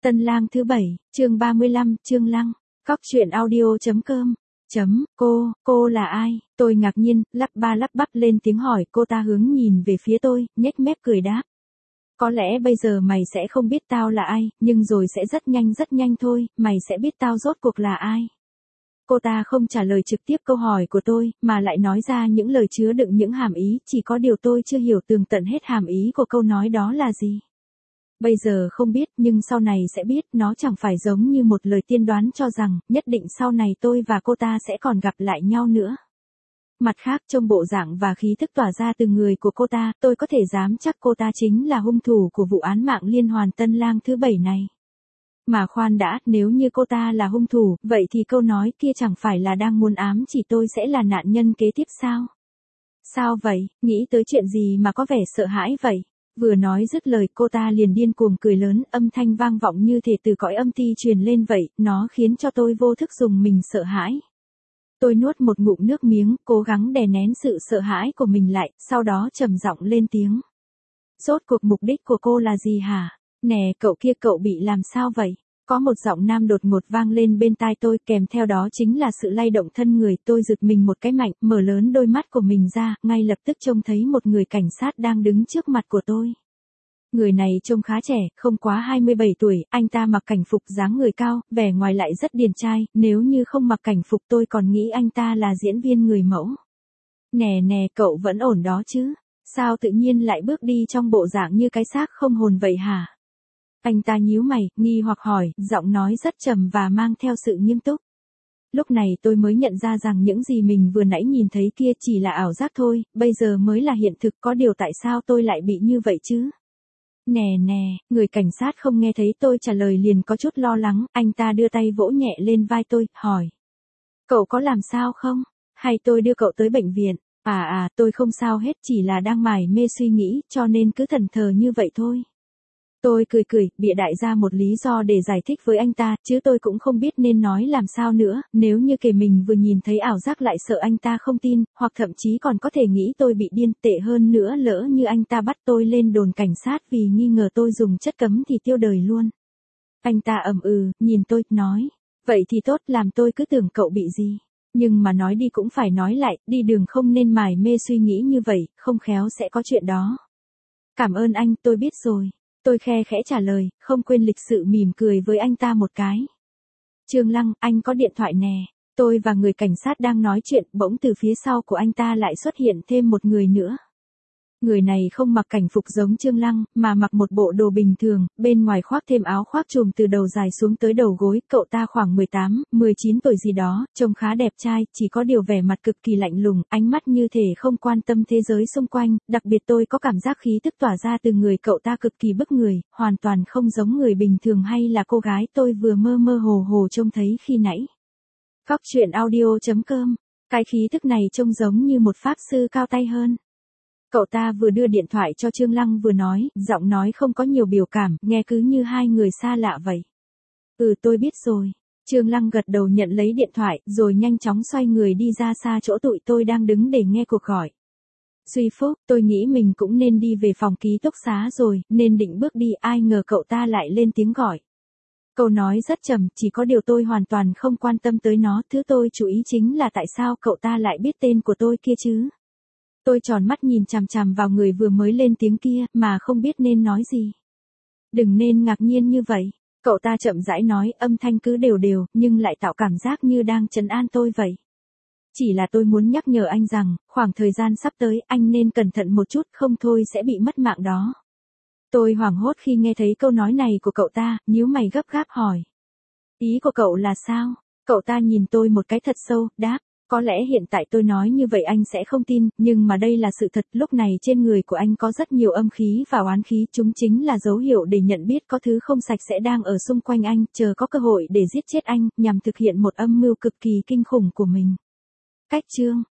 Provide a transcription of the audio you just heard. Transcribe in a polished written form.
Tân lang thứ 7, chương 35, Trương Lăng. Cóc truyện audio.com. Cô là ai? Tôi ngạc nhiên, lắp ba lắp bắp lên tiếng hỏi, cô ta hướng nhìn về phía tôi, nhếch mép cười đáp. Có lẽ bây giờ mày sẽ không biết tao là ai, nhưng rồi sẽ rất nhanh thôi, mày sẽ biết tao rốt cuộc là ai. Cô ta không trả lời trực tiếp câu hỏi của tôi, mà lại nói ra những lời chứa đựng những hàm ý, chỉ có điều tôi chưa hiểu tường tận hết hàm ý của câu nói đó là gì. Bây giờ không biết, nhưng sau này sẽ biết, nó chẳng phải giống như một lời tiên đoán cho rằng, nhất định sau này tôi và cô ta sẽ còn gặp lại nhau nữa. Mặt khác, trong bộ dạng và khí thức tỏa ra từ người của cô ta, tôi có thể dám chắc cô ta chính là hung thủ của vụ án mạng liên hoàn Tân Lang thứ 7 này. Mà khoan đã, nếu như cô ta là hung thủ, vậy thì câu nói kia chẳng phải là đang muốn ám chỉ tôi sẽ là nạn nhân kế tiếp sao? Sao vậy, nghĩ tới chuyện gì mà có vẻ sợ hãi vậy? Vừa nói dứt lời cô ta liền điên cuồng cười lớn, âm thanh vang vọng như thể từ cõi âm ti truyền lên vậy, nó khiến cho tôi vô thức dùng mình sợ hãi. Tôi nuốt một ngụm nước miếng, cố gắng đè nén sự sợ hãi của mình lại, sau đó trầm giọng lên tiếng. Rốt cuộc mục đích của cô là gì hả? Nè cậu kia, cậu bị làm sao vậy? Có một giọng nam đột ngột vang lên bên tai tôi, kèm theo đó chính là sự lay động thân người. Tôi giật mình một cái mạnh, mở lớn đôi mắt của mình ra, ngay lập tức trông thấy một người cảnh sát đang đứng trước mặt của tôi. Người này trông khá trẻ, không quá 27 tuổi, anh ta mặc cảnh phục dáng người cao, vẻ ngoài lại rất điển trai, nếu như không mặc cảnh phục tôi còn nghĩ anh ta là diễn viên người mẫu. Nè, cậu vẫn ổn đó chứ? Sao tự nhiên lại bước đi trong bộ dạng như cái xác không hồn vậy hả? Anh ta nhíu mày, nghi hoặc hỏi, giọng nói rất trầm và mang theo sự nghiêm túc. Lúc này tôi mới nhận ra rằng những gì mình vừa nãy nhìn thấy kia chỉ là ảo giác thôi, bây giờ mới là hiện thực, có điều tại sao tôi lại bị như vậy chứ? Nè, người cảnh sát không nghe thấy tôi trả lời liền có chút lo lắng, anh ta đưa tay vỗ nhẹ lên vai tôi, hỏi. Cậu có làm sao không? Hay tôi đưa cậu tới bệnh viện? Tôi không sao hết, chỉ là đang mải mê suy nghĩ, cho nên cứ thẫn thờ như vậy thôi. Tôi cười, bịa đại ra một lý do để giải thích với anh ta, chứ tôi cũng không biết nên nói làm sao nữa, nếu như kể mình vừa nhìn thấy ảo giác lại sợ anh ta không tin, hoặc thậm chí còn có thể nghĩ tôi bị điên, tệ hơn nữa lỡ như anh ta bắt tôi lên đồn cảnh sát vì nghi ngờ tôi dùng chất cấm thì tiêu đời luôn. Anh ta nhìn tôi, nói, vậy thì tốt, làm tôi cứ tưởng cậu bị gì. Nhưng mà nói đi cũng phải nói lại, đi đường không nên mải mê suy nghĩ như vậy, không khéo sẽ có chuyện đó. Cảm ơn anh, tôi biết rồi. Tôi khe khẽ trả lời, không quên lịch sự mỉm cười với anh ta một cái. Trương Lăng, anh có điện thoại nè. Tôi và người cảnh sát đang nói chuyện, bỗng từ phía sau của anh ta lại xuất hiện thêm một người nữa. Người này không mặc cảnh phục giống Trương Lăng, mà mặc một bộ đồ bình thường, bên ngoài khoác thêm áo khoác trùm từ đầu dài xuống tới đầu gối, cậu ta khoảng 18, 19 tuổi gì đó, trông khá đẹp trai, chỉ có điều vẻ mặt cực kỳ lạnh lùng, ánh mắt như thể không quan tâm thế giới xung quanh, đặc biệt tôi có cảm giác khí tức tỏa ra từ người cậu ta cực kỳ bức người, hoàn toàn không giống người bình thường hay là cô gái tôi vừa mơ hồ trông thấy khi nãy. Cóc truyện audio.com. Cái khí tức này trông giống như một pháp sư cao tay hơn. Cậu ta vừa đưa điện thoại cho Trương Lăng vừa nói, giọng nói không có nhiều biểu cảm, nghe cứ như hai người xa lạ vậy. Tôi biết rồi. Trương Lăng gật đầu nhận lấy điện thoại, rồi nhanh chóng xoay người đi ra xa chỗ tụi tôi đang đứng để nghe cuộc gọi. Duy Phúc, tôi nghĩ mình cũng nên đi về phòng ký túc xá rồi, nên định bước đi, ai ngờ cậu ta lại lên tiếng gọi. Câu nói rất trầm, chỉ có điều tôi hoàn toàn không quan tâm tới nó, thứ tôi chú ý chính là tại sao cậu ta lại biết tên của tôi kia chứ. Tôi tròn mắt nhìn chằm chằm vào người vừa mới lên tiếng kia, mà không biết nên nói gì. Đừng nên ngạc nhiên như vậy. Cậu ta chậm rãi nói, âm thanh cứ đều, nhưng lại tạo cảm giác như đang trấn an tôi vậy. Chỉ là tôi muốn nhắc nhở anh rằng, khoảng thời gian sắp tới, anh nên cẩn thận một chút, không thôi sẽ bị mất mạng đó. Tôi hoảng hốt khi nghe thấy câu nói này của cậu ta, nhíu mày gấp gáp hỏi. Ý của cậu là sao? Cậu ta nhìn tôi một cái thật sâu, đáp. Có lẽ hiện tại tôi nói như vậy anh sẽ không tin, nhưng mà đây là sự thật, lúc này trên người của anh có rất nhiều âm khí và oán khí, chúng chính là dấu hiệu để nhận biết có thứ không sạch sẽ đang ở xung quanh anh, chờ có cơ hội để giết chết anh, nhằm thực hiện một âm mưu cực kỳ kinh khủng của mình. Cách chương